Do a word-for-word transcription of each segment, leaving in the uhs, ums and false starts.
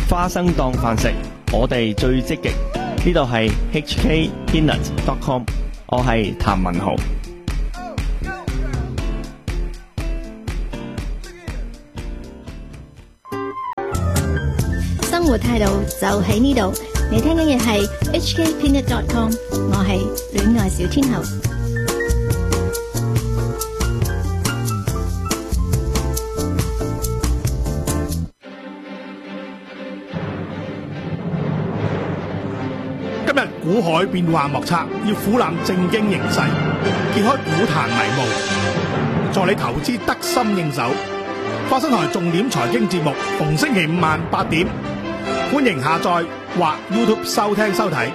花生當飯食，我哋最積極。呢度係 H K Peanut dot com， 我係譚文豪。 生活態度就喺呢度，你聽緊嘅係 H K Peanut dot com， 我係戀愛小天后。 今日股海變幻莫測，要俯覽正經形勢，揭開股壇迷霧，助你投資得心應手。花生台重點財經節目，逢星期五晚八點，歡迎下載或 YouTube 收聽收睇。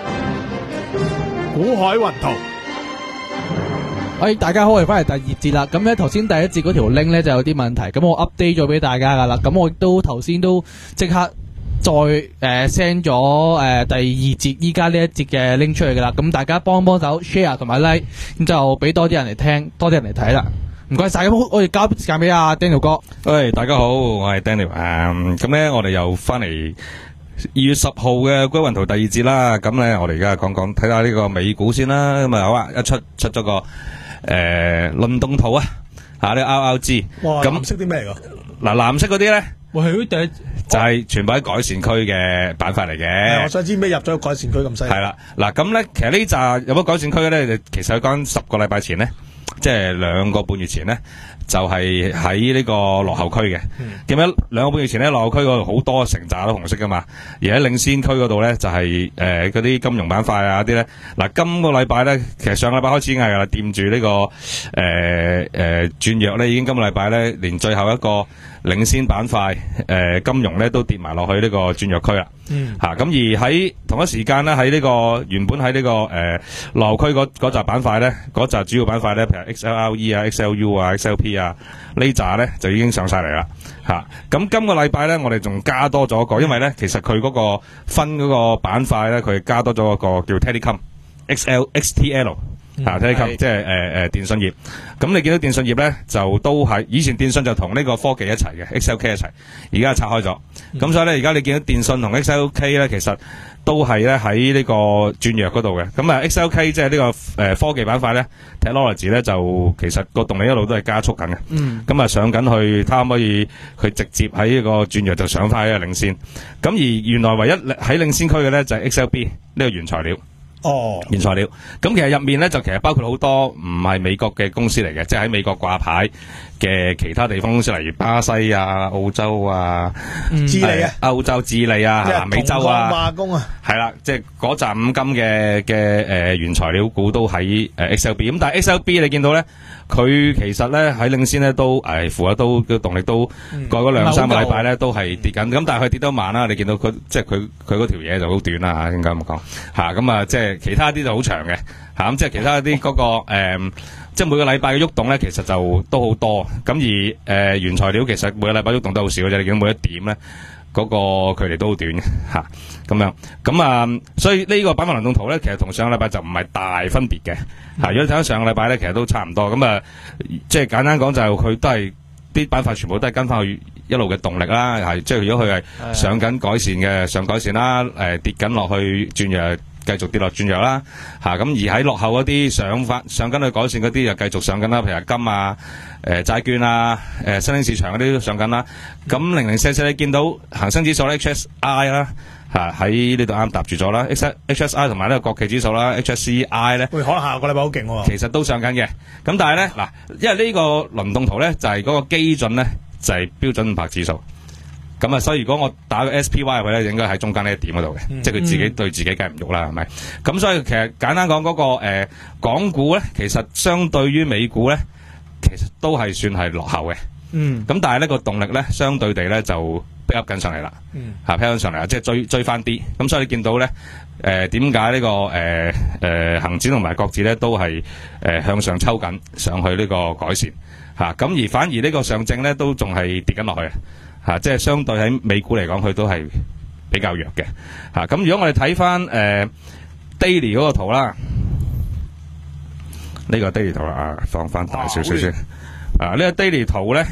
股海雲圖。 喂，大家好，我哋翻嚟第二節啦。咁咧，頭先第一節嗰條 link 咧就有啲問題，咁我 update 咗俾大家噶啦。咁我亦都頭先都即刻再誒 send 咗誒第二節依家呢一節嘅 link 出去噶啦。咁大家幫幫手 share 同埋 like， 咁就俾多啲人嚟聽，多啲人嚟睇啦。唔該晒，咁我哋交時間俾阿 Daniel 哥。 喂，大家好，我係 Daniel。誒，咁咧我哋又翻嚟二月十號嘅股海雲圖第二節啦。咁咧我哋而家講講睇下呢個美股先啦。咁啊好啊，一出出咗個誒輪動圖啊，吓呢 R R G。 哇， 咁藍色啲咩嚟㗎？ 嗱，藍色嗰啲咧， 喂，佢第一就係全部喺改善區嘅板塊嚟嘅。 我想知咩入咗改善區咁犀利？ 係啦，嗱咁咧，其實呢扎有乜改善區嘅咧？其實講十個禮拜前咧，即係兩個半月前咧，就係喺呢個落後區嘅。記唔記得兩個半月前咧，落後區嗰度好多成扎都紅色噶嘛，而喺領先區嗰度咧就係誒嗰啲金融板塊啊啲咧。嗱，今個禮拜咧，其實上個禮拜開始已經係噶啦，掂住呢個誒誒轉弱咧，已經今個禮拜咧連最後一個領先板塊誒、呃、金融咧都跌埋落去呢個轉弱區啦。嗯，吓咁、啊、而喺同一時間咧，喺呢、這個原本喺、這個呃、呢個誒落後區嗰嗰紮板塊咧，嗰紮主要板塊咧，譬如 X L R E 啊、X L U 啊、X L P 啊呢紮咧就已經上晒嚟啦。吓、啊、咁今個禮拜咧，我哋仲加多咗一個，因為咧其實佢嗰個分嗰個板塊咧，佢加多咗一個叫 Telecom X L X T L。啊 Telecom 即係誒誒電信業，咁你見到電信業咧就都係以前電信就同呢個科技一齊嘅 X L K 一齊，而家拆開咗，咁、嗯、所以咧而家你見到電信同 X L K 咧其實都係咧喺呢個轉弱嗰度嘅，咁啊 X L K 即係呢個誒、呃、科技板塊咧 Technology 咧就其實個動力一路都係加速緊嘅，咁、嗯、啊上緊去，睇可唔可以佢直接喺呢個轉弱就上翻呢個領先，咁而原來唯一喺領先區嘅咧就係 X L B 呢個原材料。哦，原材料，咁其實入面咧就其實包括好多唔係美國嘅公司嚟嘅，即係喺美國掛牌嘅其他地方公司，例如巴西啊、澳洲啊、 嗯、智利啊、 歐洲、智利啊、南美洲啊， 化工啊， 係啦，即係嗰扎五金嘅嘅誒原材料股都喺誒 X L B， 咁但係 X L B 你見到咧，佢其實咧喺領先咧都誒符合都嘅動力都過嗰兩三個禮拜咧都係跌緊，咁、嗯、但係佢跌得慢啦，你見到佢即係佢佢嗰條嘢就好短啦嚇，應該咁講嚇，咁啊即係。其他啲就好長嘅嚇，咁即係其他啲嗰、那個、呃、即係每個禮拜嘅喐動咧，其實就都好多。咁而誒、呃、原材料其實每個禮拜喐動都好少嘅啫，你見到每一點咧嗰、那個距離都好短嘅嚇，咁樣咁啊，所以呢個板塊輪動圖咧，其實同上個禮拜就唔係大分別嘅嚇。如果睇翻上個禮拜咧，其實都差唔多。咁啊，即係簡單講就係佢都係啲板塊全部都係跟翻去一路嘅動力啦，係即係如果佢係上緊改善嘅上改善啦，誒、呃、跌緊落去轉弱。繼續跌落轉弱啦，嚇、啊、咁而喺落後嗰啲上翻上緊去改善嗰啲就繼續上緊啦，譬如金啊、誒、呃、債券啊、誒、呃、新興市場嗰啲都上緊啦。咁零零四四你見到恒生指數 H S I 啦，嚇喺呢度啱搭住咗啦 ，H S I 同埋呢個國企指數啦 ，H S C I 咧， 喂，可能下個禮拜好勁喎。 其實都上緊嘅，咁但係咧嗱，因為呢個輪動圖咧就係、是、嗰個基準咧就係、是、標準五百指數。咁啊，所以如果我打個 S P Y 入去咧，應該喺中間呢一點嗰度嘅，嗯、即係佢自己對自己梗係唔喐啦，係咪？咁所以其實簡單講嗰、那個誒、呃、港股咧，其實相對於美股咧，其實都係算係落後嘅。嗯。咁但係呢個動力咧，相對地咧就 pick up 緊上嚟啦。嗯。嚇 pick up 上嚟啦，即係追追翻啲。咁所以你見到咧，誒點解呢個誒誒恆指同埋國指咧都係誒、呃、向上抽緊上去呢個改善嚇，咁、啊、而反而呢個上證咧都仲係跌緊落去。吓、啊，即係相對喺美股嚟講，佢都係比較弱嘅。吓、啊，咁如果我哋睇翻誒 daily 嗰個圖啦，呢、這個 daily 圖啦，啊，放翻大少少先。啊，呢、這個 daily 圖咧，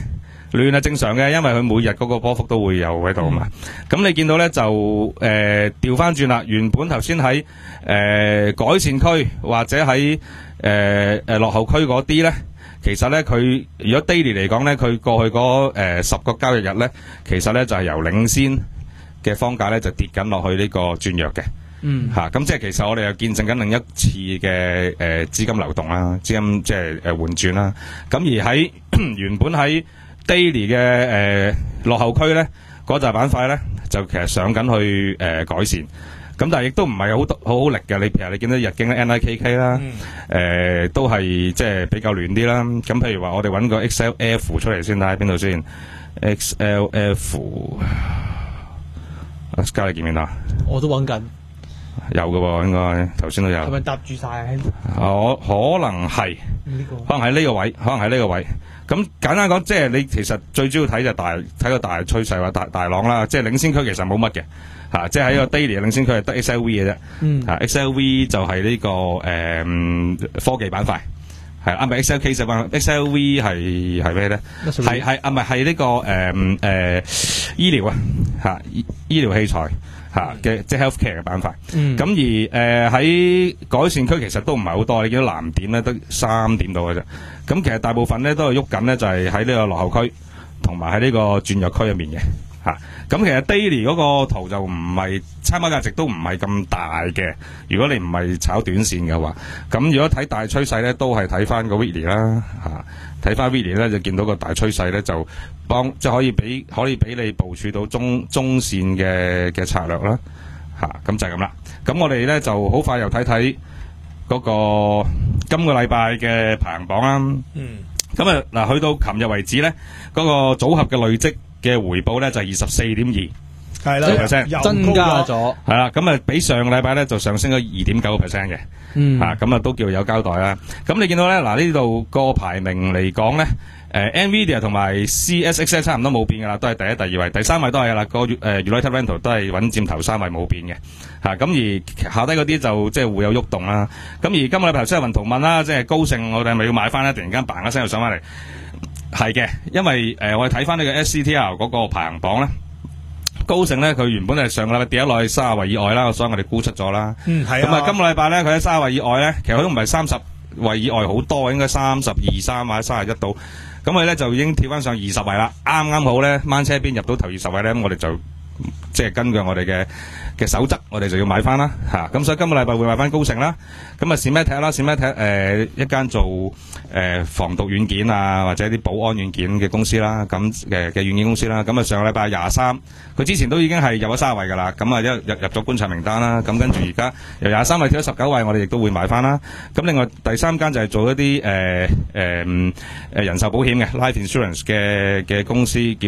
亂係正常嘅，因為佢每日嗰個波幅都會有喺度嘛。咁、嗯、你見到咧就誒調翻轉啦，原本頭先喺誒改善區或者喺誒誒落後區嗰啲咧，其實咧佢如果 daily 嚟講咧，佢過去嗰誒十個交易日咧，其實咧就係、是、由領先嘅方價咧就跌緊落去呢個轉弱嘅。嗯，吓咁、啊、即係其實我哋又見證緊另一次嘅誒資金流動啦，資金即係誒換轉啦。咁而喺原本喺 daily 嘅誒、呃、落後區咧，嗰紮板塊咧就其實上緊去誒、呃、改善。咁但係亦都唔係好好好力嘅。你譬如你見到日經 N I K K 啦，誒、嗯呃、都係即係比較亂啲啦。咁譬如話我哋揾個 X L F 出嚟先，睇下邊度先 ？X L F， 阿嘉你見唔見到？ 我都揾緊。 有嘅喎，應該頭先都有。 係咪搭住晒啊？ 我可能係， 呢個可能喺呢個位，可能喺呢個位。咁簡單講，即係你其實最主要睇就大睇個大趨勢或大大浪啦。即係領先區其實冇乜嘅嚇，即係喺個 daily 嘅領先區係得 X L V 嘅啫。嗯。嚇 X L V 就係呢、這個誒、呃、科技板塊係啊，唔係 X L K 就話 X L V 係係咩咧？係係啊，唔係係呢個誒誒、呃、醫療啊嚇醫醫療器材。吓嘅即係 healthcare 嘅板塊，咁、嗯、而誒喺、呃、改善區其實都唔係好多，你見到藍點咧得三點到嘅啫。咁其實大部分咧都係喐緊咧，就係喺呢個落後區同埋喺呢個轉弱區入面嘅吓。咁、啊、其實 daily 嗰個圖就唔係參考價值都唔係咁大嘅。如果你唔係炒短線嘅話，咁如果睇大趨勢咧，都係睇翻個 weekly 啦吓。睇翻 weekly 咧就見到個大趨勢咧就幫即係可以俾可以俾你部署到中中線嘅嘅策略啦吓，咁、啊、就係咁啦。咁我哋咧就好快又睇睇嗰個今個禮拜嘅排行榜啦。嗯。咁啊嗱，去到琴日為止咧，嗰、那個組合嘅累積嘅回報咧就係二十四點二。係啦 percent 增加咗。 係啦，咁啊比上個禮拜咧就上升咗二點九個 percent 嘅。嗯，吓咁啊都叫有交代啦。咁你見到咧嗱呢度個排名嚟講咧，誒、呃、Nvidia 同埋 C S X 差唔多冇變噶啦，都係第一、第二位，第三位都係噶啦。個誒 United Rental 都係穩佔頭三位冇變嘅。吓、啊、咁而下低嗰啲就即係會有喐動啦。咁而今個禮拜頭先係雲圖問啦，即係高盛我哋係咪要買翻咧？突然間嘭一聲又上翻嚟，係嘅，因為誒、呃、我哋睇翻呢個 S C T L 嗰個排行榜咧。高盛咧，佢原本係上個禮拜跌咗落去三十位以外啦，所以我哋沽出咗啦。嗯，係啊。咁啊，今個禮拜咧，佢喺三十位以外咧，其實佢都唔係三十位以外好多，應該三十二三或者三十一度。咁佢咧就已經跳翻上二十位啦，啱啱好咧，掹車邊入到頭二十位咧，咁我哋就即係根據我哋嘅嘅守則，我哋就要買翻啦嚇。咁、啊、所以今個禮拜會買翻高盛啦。咁啊，Symantec啦，Symantec誒一間做誒、呃、防毒軟件啊，或者啲保安軟件嘅公司啦，咁嘅嘅軟件公司啦。咁啊，上個禮拜廿三，佢之前都已經係入咗三十位噶啦。咁啊，一入入咗觀察名單啦。咁跟住而家由廿三位跳咗十九位，我哋亦都會買翻啦。咁另外第三間就係做一啲誒誒誒人壽保險嘅 life insurance 嘅嘅公司叫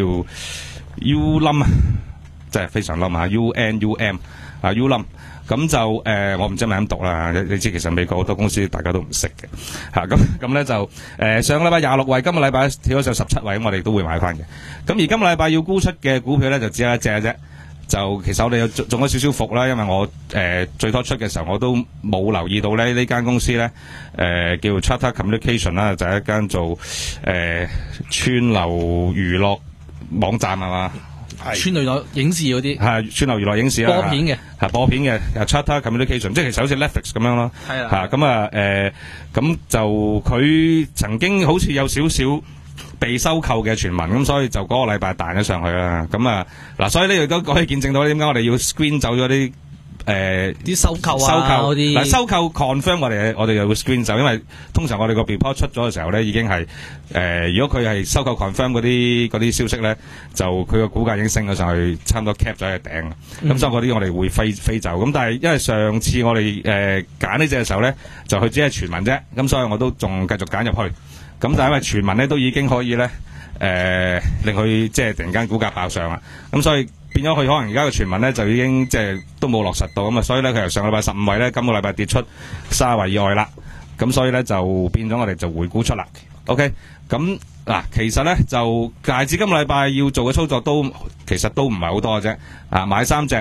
Unum 啊。即係非常冧啊 ，U N U M 啊 ，Unum 咁就誒、呃，我唔知係咪咁讀啦。你你知其實美國好多公司大家都唔識嘅嚇，咁咁咧就誒、呃、上個禮拜廿六位，今個禮拜跳咗上十七位，咁我哋都會買翻嘅。咁而今個禮拜要沽出嘅股票咧，就只有一隻啫。就其實我哋有中咗少少伏啦，因為我誒、呃、最初出嘅時候我都冇留意到咧呢間公司咧誒、呃、叫 Charter Communication 啦，就係一間做誒、呃、串流娛樂網站係嘛。 串流影視嗰啲係串流娛樂影視啊， 播片嘅係播片嘅 Charter Communication， 即係其實好似 Netflix 咁樣咯。係啊，嚇咁啊誒，咁就佢曾經好似有少少被收購嘅傳聞，咁所以就嗰個禮拜彈咗上去啦。咁啊嗱，所以呢度都可以見證到點解我哋要 screen 走咗啲。誒啲、呃、收購啊，收購嗱收購 confirm 我哋我哋又會 screen 走，因為通常我哋個 report 出咗嘅時候咧，已經係誒、呃、如果佢係收購 confirm 嗰啲嗰啲消息咧，就佢個股價已經升咗上去，差唔多 cap 咗喺頂。咁、嗯、所以嗰啲我哋會飛飛走。咁但係因為上次我哋誒揀呢隻嘅時候咧，就佢只係傳聞啫。咁所以我都仲繼續揀入去。咁但係因為傳聞咧都已經可以咧誒、呃、令佢即係突然間股價爆上啦。咁所以變咗佢可能而家嘅傳聞咧就已經即係都冇落實到咁啊，所以咧佢由上個禮拜十五位咧，今個禮拜跌出三十位以外啦。咁所以咧就變咗我哋就回沽出啦。OK，咁嗱，其實咧就大致今個禮拜要做嘅操作都其實都唔係好多嘅啫。啊，買三隻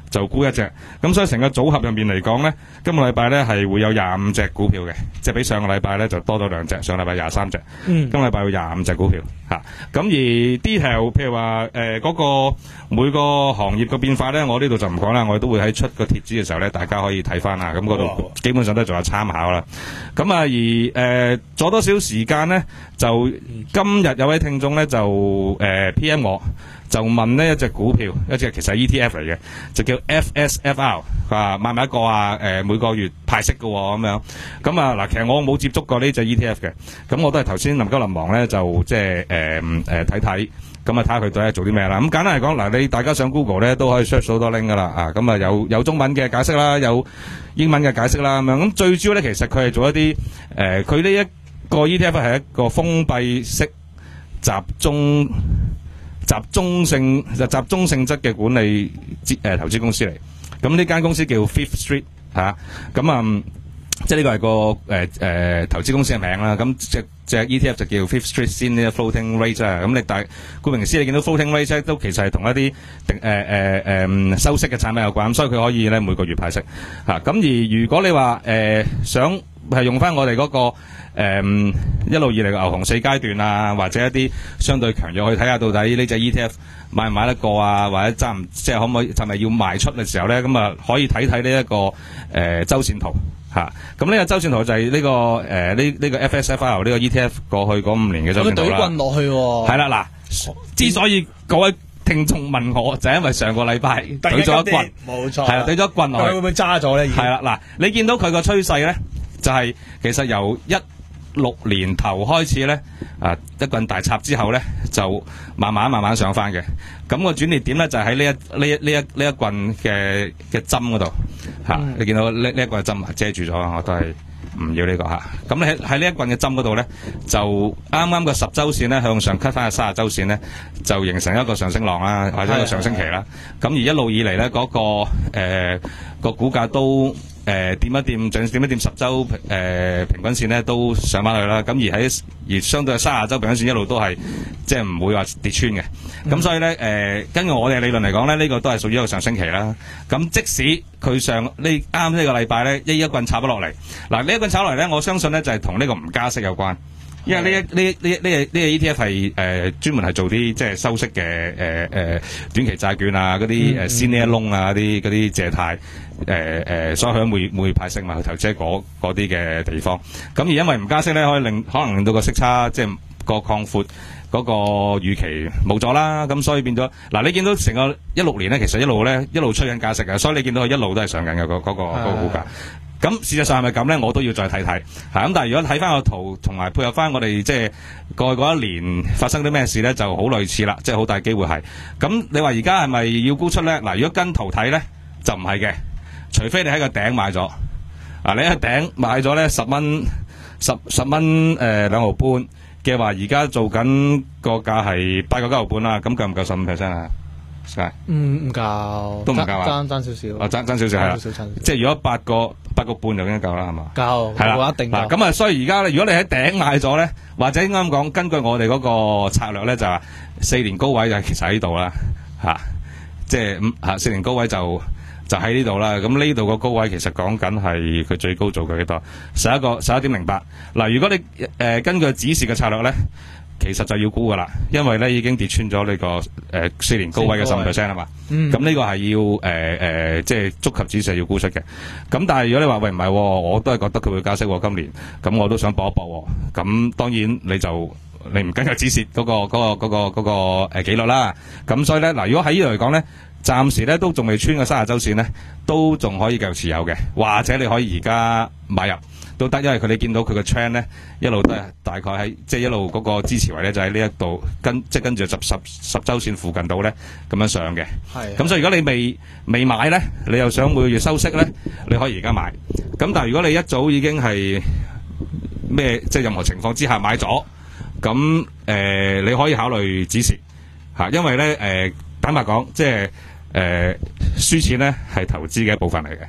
就沽一隻，咁所以成個組合入面嚟講咧，今個禮拜咧係會有廿五隻股票嘅，即係比上個禮拜咧就多咗兩隻，上個禮拜廿三隻， 嗯， 今個禮拜有廿五隻股票嚇。咁、啊、而 detail 譬如話誒嗰個每個行業嘅變化咧，我呢度就唔講啦，我哋都會喺出個貼紙嘅時候咧，大家可以睇翻啦。咁嗰度基本上都仲有參考啦。咁啊而誒阻、呃、多少時間咧，就今日有位聽眾咧就誒、呃、P M 我。就問呢一隻股票，一隻其實係 E T F 嚟嘅，就叫 F S F R， 佢話買唔買一個啊？誒、呃、每個月派息嘅喎、哦，咁樣咁啊嗱，其實我冇接觸過呢隻 E T F 嘅，咁我都係頭先臨急臨忙咧，就即係誒誒睇睇，咁啊睇下佢到底做啲咩啦。咁簡單嚟講，嗱你大家上 Google 咧都可以 search 好多 link 噶啦，啊咁啊有有中文嘅解釋啦，有英文嘅解釋啦，咁樣咁最主要咧，其實佢係做一啲誒，佢呢一個 E T F 係一個封閉式集中。集中性就集中性質嘅管理資誒投資公司嚟，咁呢間公司叫 Fifth Street 嚇，咁啊、嗯、即係呢個係個誒誒、呃、投資公司嘅名啦。咁隻隻 E T F 就叫 Fifth Street Senior Floating Rate 啦。咁你大顧名思義，你見到 floating rate 咧，都其實係同一啲定誒誒誒收息嘅產品有關，咁所以佢可以咧每個月派息嚇。咁、啊、而如果你話誒、呃、想係用翻我哋嗰、那個。誒、嗯、一路以嚟嘅牛熊四階段啊，或者一啲相對強弱去睇下到底呢隻 E T F 買唔買得過啊，或者揸唔即係可唔可以係咪要賣出嘅時候咧，咁啊可以睇睇呢一個誒、呃、周線圖嚇。咁呢個周線圖就係呢、這個誒呢呢個 F S F R 呢個 E T F 過去嗰五年嘅周線圖啦。佢懟棍落去喎。係啦嗱，之所以各位聽眾問我，就係、因為上個禮拜懟咗一棍，冇錯，係啊懟咗一棍落去。佢會唔會揸咗咧？係啦嗱，你見到佢個趨勢咧，就係、是、其實由一六年頭開始咧，啊一棍大插之後咧，就慢慢慢慢上翻嘅。咁、那個轉捩點咧就喺、是、呢一呢一呢一呢一棍嘅嘅針嗰度嚇。你見到呢呢一棍嘅針遮住咗，我都係唔要呢、這個嚇。咁你喺喺呢一棍嘅針嗰度咧，就啱啱個十週線咧向上 cut 翻去三十週線咧，就形成一個上升浪啦，或者一個上升期啦。咁而一路以嚟咧，嗰、那個誒、呃、個股價都。誒、呃、掂一掂，仲掂一掂十週誒、呃、平均線咧，都上翻去啦。咁而喺而相對三十週平均線一路都係即係唔會話跌穿嘅。咁、嗯、所以咧誒、呃，根據我哋理論嚟講咧，呢、這個都係屬於一個上升期啦。咁即使佢上呢啱呢個禮拜咧，一一棍插咗落嚟，嗱呢一棍插落嚟咧，我相信咧就係同呢個唔加息有關。因為呢一呢呢呢呢個 E T F 係誒專門係做啲即係收息嘅誒誒短期債券啊，嗰啲誒 senior loan 啊，嗰啲嗰啲借貸誒誒，所以佢每每派息嘛，去投資嗰嗰啲嘅地方。咁而因為唔加息咧，可以令可能令到個息差即係個擴闊嗰個預期冇咗啦。咁所以變咗嗱，你見到成個一六年咧，其實一路咧一路吹緊加息嘅，所以你見到佢一路都係上緊嘅嗰嗰個嗰個股價。咁事實上係咪咁咧？我都要再睇睇嚇。咁但係如果睇翻個圖，同埋配合翻我哋即係過去嗰一年發生啲咩事咧，就好類似啦，即係好大機會係。咁你話而家係咪要沽出咧？嗱，如果跟圖睇咧，就唔係嘅，除非你喺個頂買咗。啊，你喺頂買咗咧十蚊十十蚊誒兩毫半嘅話，而家做緊個價係八個九毫半啦。咁夠唔夠十五 percent 啊？ 唔唔夠， 都唔夠啊！ 爭爭少少， 啊爭爭少少係啦，即係如果八個八個半就已經夠啦，係嘛？夠係啦，一定夠。咁啊，所以而家咧，如果你喺頂買咗咧，或者應該咁講，根據我哋嗰個策略咧，就話四年高位就其實喺度啦，嚇、啊，即係五嚇四年高位就就喺呢度啦。咁呢度個高位其實講緊係佢最高做過幾多？十一個十一點零八。嗱，如果你誒、呃、根據指示嘅策略咧。其實就要沽噶啦，因為咧已經跌穿咗呢、這個誒、呃、四年高位嘅十五 percent 啊嘛。咁呢個係要誒誒、呃，即係觸及指示要沽出嘅。咁但係如果你話喂唔係，我都係覺得佢會加息喎今年，咁我都想搏一搏。咁當然你就你唔跟個指示嗰、那個嗰、那個嗰、那個嗰、那個誒、呃、紀律啦。咁所以咧嗱，如果喺呢度嚟講咧，暫時咧都仲未穿個三十週線咧，都仲可以繼續持有嘅，或者你可以而家買入。都得，因為佢哋見到佢個 trend 咧，一路都係大概喺即係一路嗰個支持位咧，就喺呢一度跟即係跟住十十十週線附近度咧咁樣上嘅。係。咁所以如果你未未買咧，你又想每個月收息咧，你可以而家買。咁但係如果你一早已經係咩即係任何情況之下買咗，咁誒、呃、你可以考慮止蝕嚇，因為咧誒、呃、坦白講，即係誒輸錢咧係投資嘅一部分嚟嘅。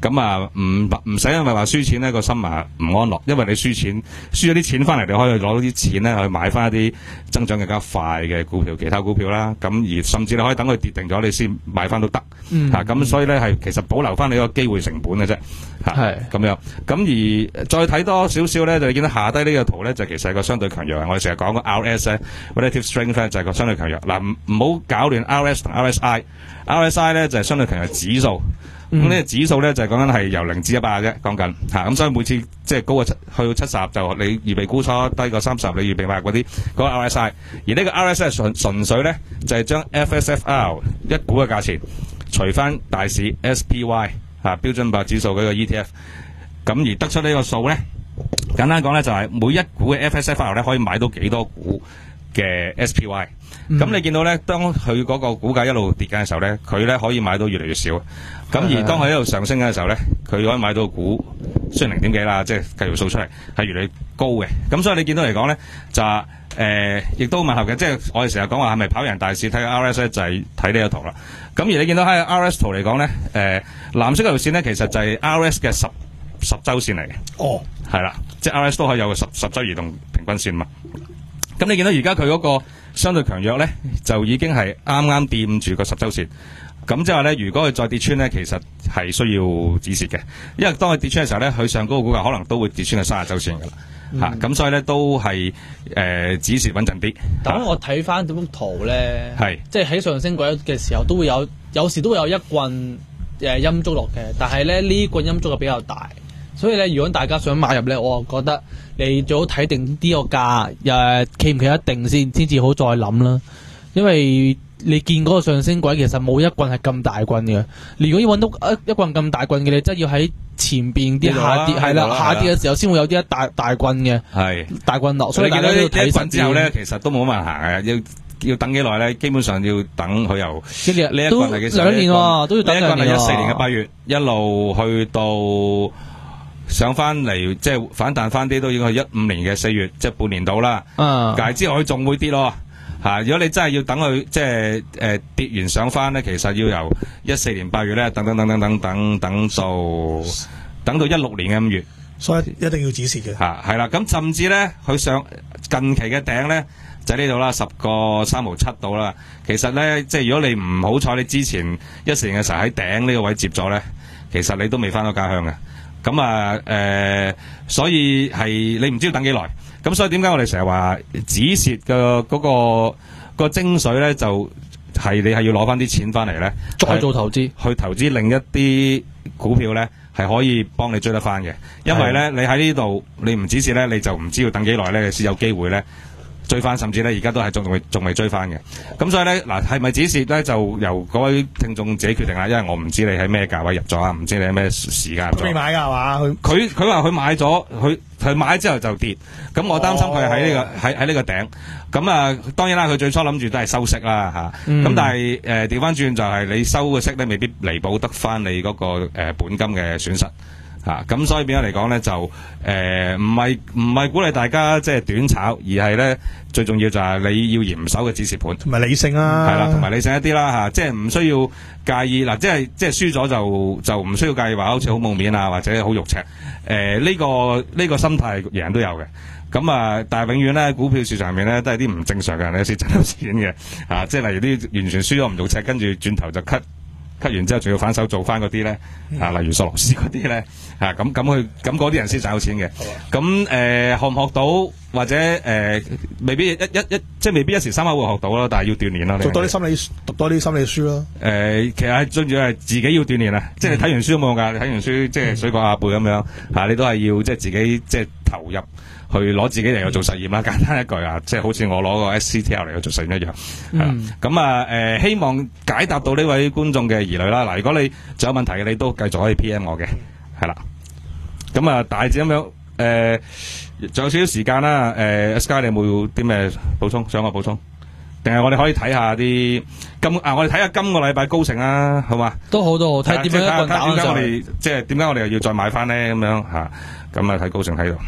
咁啊唔唔使因為話輸錢呢個心啊唔安樂，因為你輸錢輸咗啲錢翻嚟，你可以攞啲錢咧去買翻一啲增長更加快嘅股票，其他股票啦。咁而甚至你可以等佢跌定咗，你先買翻都得。 嗯嚇咁、啊、所以咧係其實保留翻你個機會成本嘅啫。嚇係咁樣。咁而再睇多少少咧，就你見到下低呢個圖咧，就其實係個相對強弱。我哋成日講個 R S 咧 ，relative strength 咧就係個相對強弱。嗱唔唔好搞亂 R S 同 R S I。R S I 咧就係、是、相對強弱指數。咁呢、嗯、個指數咧就係講緊係由零至一百啫，講緊嚇。咁所以每次即係高過七去到七十，就你預備沽出；低過三十，你預備買嗰啲嗰個 R S I。而呢個 R S I 純純粹咧就係、是、將 F S F R 一股嘅價錢除翻大市 S P Y 嚇、啊、標準白指數嗰個 E T F， 咁而得出呢個數咧，簡單講咧就係、是、每一股嘅 F S F R 咧可以買到幾多股嘅 S P Y。咁、嗯、你見到咧，當佢嗰個股價一路跌緊嘅時候咧，佢咧可以買到越嚟越少。咁而當佢一路上升嘅時候咧，佢可以買到股雖然零點幾啦，即係計條數出嚟係越嚟越高嘅。咁所以你見到嚟講咧，就誒、呃、亦都吻合嘅。即係我哋成日講話係咪跑贏大市？睇 R S 咧就係睇呢個圖啦。咁而你見到喺 R S 圖嚟講咧，誒、呃、藍色嗰條線咧其實就係 R S 嘅十十週線嚟嘅。哦，係啦，即係 R S 都可以有個十十週移動平均線嘛。咁你見到而家佢嗰個相對強弱咧，就已經係啱啱掂住個十週線。咁即係話咧，如果佢再跌穿咧，其實係需要止蝕嘅，因為當佢跌穿嘅時候咧，佢上高嘅股價可能都會跌穿個三十週線噶啦。嚇、嗯，咁、啊、所以咧都係誒、呃、止蝕穩陣啲。 等我睇翻嗰幅圖咧， 係即係喺上升軌嘅時候都會有，有時都會有一棍誒陰燭落嘅，但係咧呢棍陰燭係比較大。所以咧，如果大家想買入咧，我覺得你最好睇定呢個價，誒企唔企得定先，先至好再諗啦。因為你見嗰個上升軌其實冇一棍係咁大棍嘅。你如果要揾到一一棍咁大棍嘅，你真係要喺前邊啲下跌係啦，下跌嘅時候先會有啲一大大棍嘅，係大棍落。所以大家要睇實之後咧， 其實都冇乜人行嘅，要要等幾耐咧？基本上要等佢由呢一棍係幾時？ 兩年喎，都要等兩年。 呢一棍係一四年嘅八月，一路去到。上翻嚟即係反彈翻啲都應該係一五年嘅四月，即係半年到啦。嗯，但係之後佢仲會跌咯嚇。如果你真係要等佢即係誒、呃、跌完上翻咧，其實要由一四年八月咧等等等等等等等到等到一六年嘅五月， 所以一定要止蝕嘅嚇係啦。咁甚至咧佢上近期嘅頂咧就喺呢度啦，十個三毫七度啦。其實咧即係如果你唔好彩，你之前一四年嘅時候喺頂呢個位接咗咧，其實你都未翻到家鄉嘅。咁啊，誒、呃，所以係你唔知要等幾耐，咁所以點解我哋成日話止蝕嘅嗰個個精髓咧，就係、是、你係要攞翻啲錢翻嚟咧， 再做投資， 去投資另一啲股票咧，係可以幫你追得翻嘅。因為咧，你喺呢度你唔止蝕咧，你就唔知要等幾耐咧，你先有機會咧追翻，甚至咧而家都係仲未仲未追翻嘅。咁所以咧，嗱係咪止蝕咧，就由嗰位聽眾自己決定啦。因為我唔知你喺咩價位入咗啊，唔知你喺咩時間入咗。 未買㗎係嘛？佢佢佢話佢買咗，佢佢買之後就跌。咁我擔心佢喺呢個喺喺呢個頂。咁啊，當然啦，佢最初諗住都係收息啦嚇。咁、嗯、但係誒調翻轉就係你收嘅息咧，未必彌補得翻你嗰、那個、呃、本金嘅損失。嚇咁、啊、所以變咗嚟講咧，就誒唔係唔係鼓勵大家即係短炒，而係咧最重要就係你要嚴守嘅止蝕盤， 同埋理性啊， 係啦，同埋理性一啲啦嚇，即係唔需要介意嗱、啊，即係即係輸咗就就唔需要介意話好似好冇面啊，或者好肉赤誒呢、呃這個呢、這個心態人人都有嘅。咁啊，但係永遠咧股票市場入面咧都係啲唔正常嘅人咧先賺到錢嘅嚇、啊，即係例如啲完全輸咗唔肉赤，跟住轉頭就 cut。cut 完之後仲要反手做翻嗰啲咧，啊，例如索羅斯嗰啲咧，啊，咁咁佢咁嗰啲人先賺到錢嘅。咁誒、呃、學唔學到或者誒、呃、未必一一一即係未必一時三刻會學到咯，但係要鍛鍊咯。 讀多啲心理，讀多啲心理書咯。誒、 呃，其實係最主要係自己要鍛鍊啊！即係你睇完書都冇用㗎，睇完書即係水過鴨背咁樣嚇，你都係要即係自己即係投入。去攞自己嚟去做實驗啦，簡單一句啊，即係好似我攞個 S C T L 嚟去做實驗一樣，係啦。咁啊誒，希望解答到呢位觀眾嘅疑慮啦。嗱，如果你仲有問題嘅，你都繼續可以 P M 我嘅，係啦。咁啊，大致咁樣誒，仲有少少時間啦。誒 ，Sky 你有冇啲咩補充？想我補充？定係我哋可以睇下啲今啊，我哋睇下今個禮拜高盛啊，好嘛？ 都好都好，睇點樣一棍打上。 點解我哋即係點解我哋又要再買翻咧？咁樣嚇，咁啊睇高盛喺度。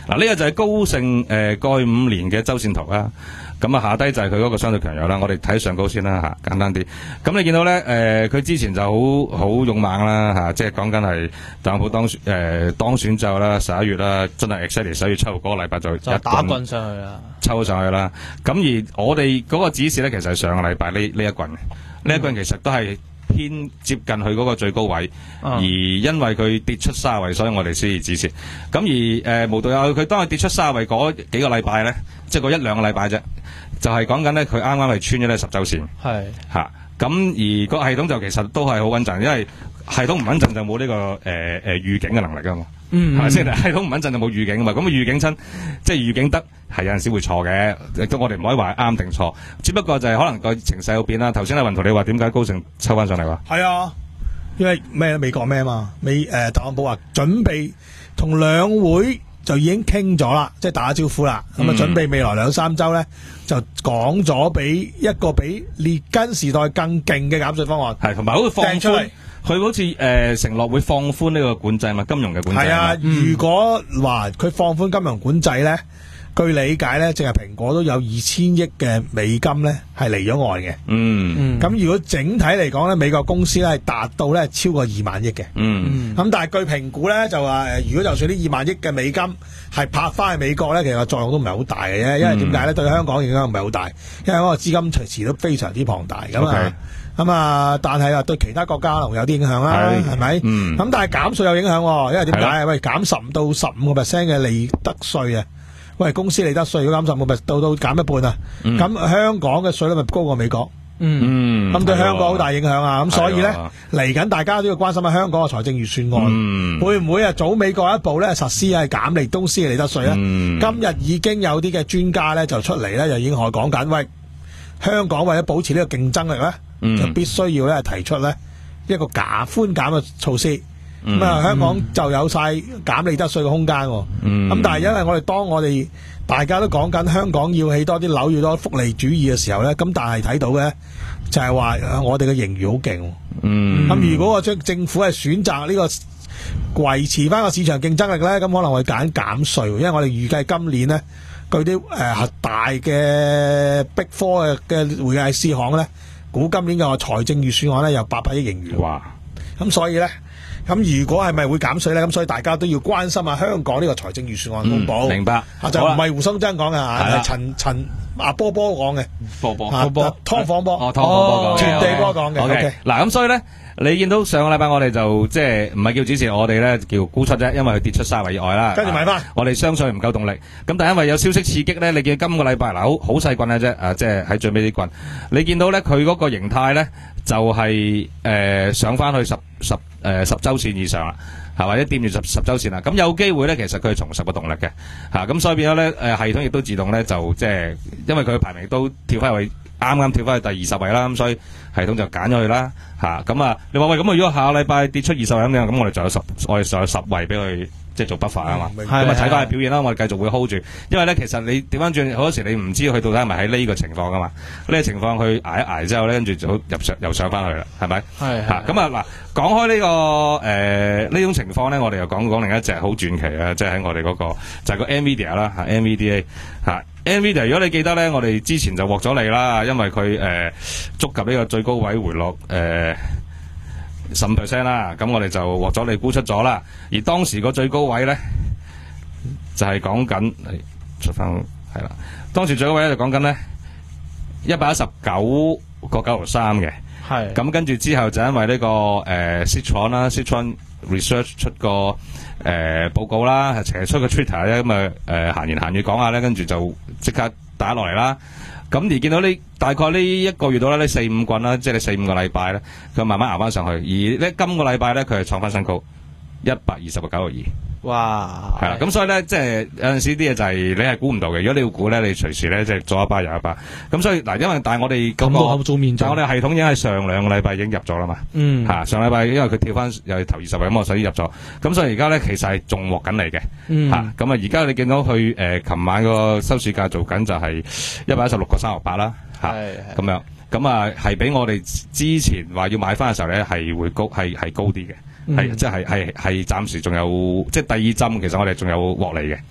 嗱，呢個就係高盛誒過去五年嘅周線圖啦。咁啊，下低就係佢嗰個相對強弱啦。我哋睇上高先啦嚇，簡單啲。咁你見到咧誒，佢、呃、之前就好好勇猛啦嚇、啊，即係講緊係特朗普當選誒、呃、當選之後啦，十一月啦，真係 exactly 十一月七號嗰個禮拜就就打棍上去啦， 抽上去啦。咁而我哋嗰個指示咧，其實係上個禮拜呢呢一棍嘅，呢、嗯、一棍其實都係偏接近佢嗰個最高位，嗯、而因為佢跌出三十位，所以我哋先至指示。咁而誒、呃、無獨有，佢當佢跌出三十位嗰幾個禮拜咧，即係嗰一兩個禮拜啫，就係講緊咧佢啱啱係穿咗咧十週線。係嚇，咁、啊、而個系統就其實都係好穩陣，因為系統唔穩陣就冇呢、這個誒誒、呃呃、預警嘅能力㗎嘛。嗯，係咪先？系統唔穩陣就冇預警啊嘛。咁預警親，即係預警得係有陣時會錯嘅，亦都我哋唔可以話啱定錯，只不過就係可能個情勢有變啦。頭先阿雲圖你話點解高盛抽翻上嚟話？ 係啊，因為咩美國咩啊嘛，美誒、呃、特朗普話準備同兩會就已經傾咗啦，即係打招呼啦。咁啊、嗯，準備未來兩三週咧就講咗俾一個比列根時代更勁嘅減稅方案，係同埋好似放寬。佢好似誒、呃、承諾會放寬呢個管制嘛，金融嘅管制。係啊，嗯、如果話佢放寬金融管制咧，據理解咧，淨係蘋果都有二千億嘅美金咧係離咗外嘅。嗯，咁、嗯、如果整體嚟講咧，美國公司咧係達到咧超過二萬億嘅。嗯，咁但係據評估咧就話誒，如果就算呢二萬億嘅美金係拍翻去美國咧，其實個作用都唔係好大嘅啫。因為點解咧？對香港影響唔係好大，因為嗰個資金隨時都非常之龐大咁啊。Okay. 咁啊、嗯，但係啊，對其他國家可能有啲影響啦，係咪？咁、嗯、但係減稅有影響，因為點解？的喂，減十到十五個 percent 嘅利得稅啊！喂，公司利得稅如果減十五個 percent 到到減一半啊！咁、嗯、香港嘅稅率咪高過美國？嗯，咁對香港好大影響啊！咁所以咧，嚟緊大家都要關心下香港嘅財政預算案，嗯、會唔會啊早美國一步咧實施係減利公司嘅利得稅咧？嗯、今日已經有啲嘅專家咧就出嚟咧，就已經可講緊，喂，香港為咗保持呢個競爭力咧。嗯、就必須要咧提出咧一個減寬減嘅措施，咁啊、嗯、香港就有晒減利得稅嘅空間。咁、嗯、但係因為我哋當我哋大家都講緊香港要起多啲樓，要多福利主義嘅時候咧，咁但係睇到嘅就係話我哋嘅盈餘好勁。咁、嗯、如果我將政府係選擇呢個維持翻個市場競爭力咧，咁可能會揀減稅，因為我哋預計今年咧據啲誒核大嘅Big Four嘅嘅會計師行咧。估今年嘅財政預算案咧有八百億盈餘，哇！咁所以咧，咁如果係咪會減稅咧？咁所以大家都要關心下香港呢個財政預算案公佈、嗯。明白，啊、就唔係胡松珍講嘅嚇，係陳陳阿波波講嘅，波波波波湯房波，哦湯房波講，全地波講嘅。OK， 嗱咁所以咧。你見到上個禮拜我哋就即係唔係叫指示，我哋咧叫沽出啫，因為佢跌出三位以外啦。跟住買翻，我哋相信唔夠動力。咁但係因為有消息刺激咧，你見今個禮拜嗱好好細棍嘅啫，啊即係喺最尾啲棍。你見到咧佢嗰個形態咧就係、是、誒、呃、上翻去十十誒、呃、十週線以上啦，係或者掂住十十週線啦。咁有機會咧，其實佢係重拾個動力嘅嚇。咁、啊、所以變咗咧誒系統亦都自動咧就即係因為佢嘅排名都跳翻去。啱啱跳翻去第二十位啦，咁所以系統就揀咗佢啦，嚇咁啊！你話喂，咁如果下個禮拜跌出二十位咁樣，咁我哋仲有十，我哋仲有十位俾佢即係做 buffer 啊嘛，咁啊睇翻佢表現啦，我哋繼續會 hold 住，因為咧其實你調翻轉好多時你唔知佢到底係咪喺呢個情況噶嘛，呢、呢個情況佢捱一捱之後咧，跟住就入上又上翻去啦，係咪？係嚇咁啊嗱，講開呢、呢個誒呢、呃、種情況咧，我哋又講講另一隻好傳奇啊，即係喺我哋嗰、嗰個就係、係、個 Nvidia 啦嚇 N V D A 嚇。Nvidia 如果你記得咧，我哋之前就獲咗利啦，因為佢誒觸及呢個最高位回落誒十五 percent 啦，咁我哋就獲咗利沽出咗啦。而當時個最高位咧就係講緊出翻係啦，當時最高位咧就講緊咧一百一十九個九毫三嘅，係咁跟住之後就因為呢、這個誒 Citron 啦 Citron Research 出個誒、呃、報告啦，係成日出個 Twitter 咧咁啊誒閒言閒語講下咧，跟住就即刻打落嚟啦。咁而見到呢大概呢一個月到啦，呢四五棍啦，即係呢四五個禮拜咧，佢慢慢熬翻上去。而呢今個禮拜咧，佢係創翻新高一百二十個九毫二。哇！係啦，咁所以咧，即係有陣時啲嘢就係你係估唔到嘅。如果你要估咧，你隨時咧即係左一巴右一巴。咁所以嗱，因為但係我哋咁個，但係我哋系統已經係上兩個禮拜已經入咗啦嘛。嗯。嚇，上禮拜因為佢跳翻又係頭二十位，咁我所以入咗。咁所以而家咧其實係仲獲緊嚟嘅。嗯。嚇，咁啊而家你見到佢誒琴晚個收市價做緊就係一百一十六個三毫八啦。係。咁樣，咁啊係比我哋之前話要買翻嘅時候咧係會高，係係高啲嘅。係，即係係係暫時仲有，即係第二針，其實我哋仲有獲利嘅，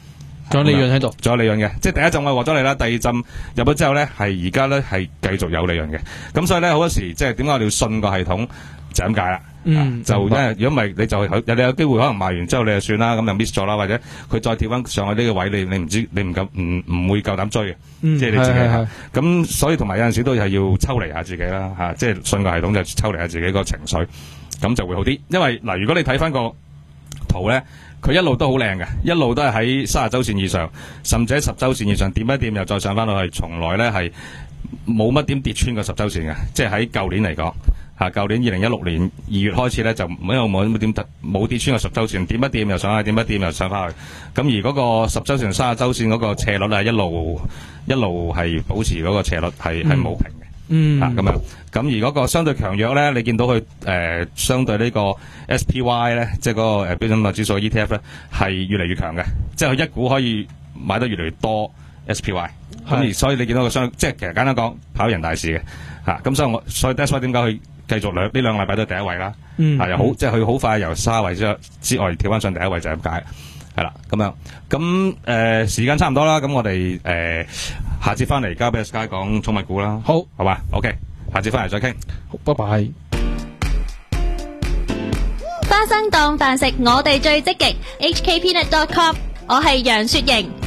仲有利潤喺度， 仲有利潤嘅，即係第一浸我獲咗利啦，第二浸入咗之後咧，係而家咧係繼續有利潤嘅。咁所以咧好多時即係點解我哋要信個系統就咁解啦。 嗯， 就因為如果唔係你就有你有機會可能賣完之後你就算啦，咁就 miss 咗啦，或者佢再跳翻上去呢個位，你你唔知你唔夠唔唔會夠膽追嘅， 嗯即係你自己係係係咁所以同埋有陣時都係要抽離下自己啦嚇，即係信個系統就抽離下自己個情緒，咁就會好啲。因為嗱，如果你睇翻個圖咧，佢一路都好靚嘅，一路都係喺三十週線以上，甚至喺十週線以上，掂一掂又再上翻落去，從來咧係冇乜點跌穿過十週線嘅，即係喺舊年嚟講。嚇！舊年二零一六年二月開始咧，就因為冇冇點冇跌穿個十週線，點一掂又上去，點一掂又上翻去。咁而嗰個十週線、三十週線嗰個斜率係一路一路係保持嗰個斜率係係冇平嘅。 嗯， 啊咁樣。咁而嗰個相對強弱咧，你見到佢誒、呃、相對呢個 S P Y 咧，即係嗰個誒標準普爾指數 E T F 咧，係越嚟越強嘅，即係佢一股可以買得越嚟越多 S P Y。咁而所以你見到個相，即係其實簡單講跑人大市嘅嚇。咁、啊、所以我所以 that's why 點解佢繼續兩呢兩個禮拜都係第一位啦， 嗯， 啊又好，即係佢好快由三位之之外跳翻上第一位就係咁解，係啦，咁樣，咁誒、呃、時間差唔多啦，咁我哋誒、呃、下節翻嚟交俾阿 Sky 講寵物股啦， 好， 好嘛 ，OK， 下節翻嚟再傾， 好，拜拜。 花生當飯食，我哋最積極。H K Peanut dot com， 我係楊雪瑩。